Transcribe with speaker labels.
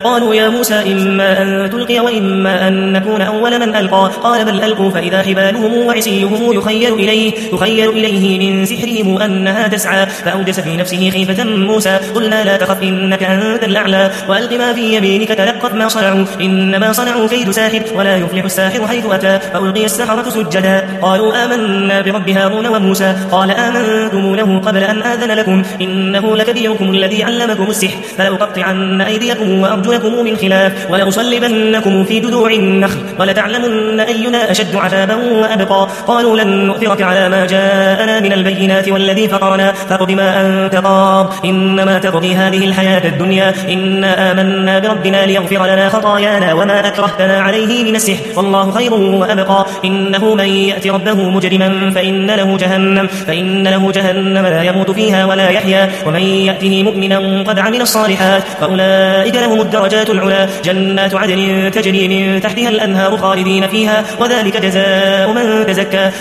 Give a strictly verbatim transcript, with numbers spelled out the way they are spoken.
Speaker 1: قالوا يا موسى إما أن تلقي وإما أن نكون أول من ألقى قال بل ألقوا فإذا حبالهم وعصيهم يخيل إليه, يخيل إليه من سحرهم أنها تسعى فأوجس في نفسه خيفة موسى قلنا لا تخف إنك أنت الأعلى وألق ما في يمينك تلقف ما صنعوا إنما صنعوا كيد ساحر ولا يفلح الساحر حيث أتى فألقي السحرة سجدا قالوا آمنا برب هارون وموسى قال آمنتم له قبل أن آذن لكم إنه لكبيركم الذي علمكم السحر فلأقطعن أيديكم وأرجلكم من خلاف ولأصلبنكم في جذوع النخل ولتعلمن أينا أشد عذابا وأبقى قالوا لن نؤثرك على ما جاءنا من البينات والذي فطرنا فاقض ما أنت قاض إنما تقضي هذه الحياة الدنيا إنا آمنا بربنا ليغفر لنا خطايانا وما أكرهتنا عليه من السحر والله خير وأبقى إنه من يأتي ربه مجرما فإن له جهنم فإن له جهنم لا يموت فيها ولا يحيا ومن يأته مؤمنا قد عمل الصالحات فأولئك لهم الدرجات العلى جنات عدن تجري من تحتها الأنهار خالدين فيها وذلك جزاء من تزكى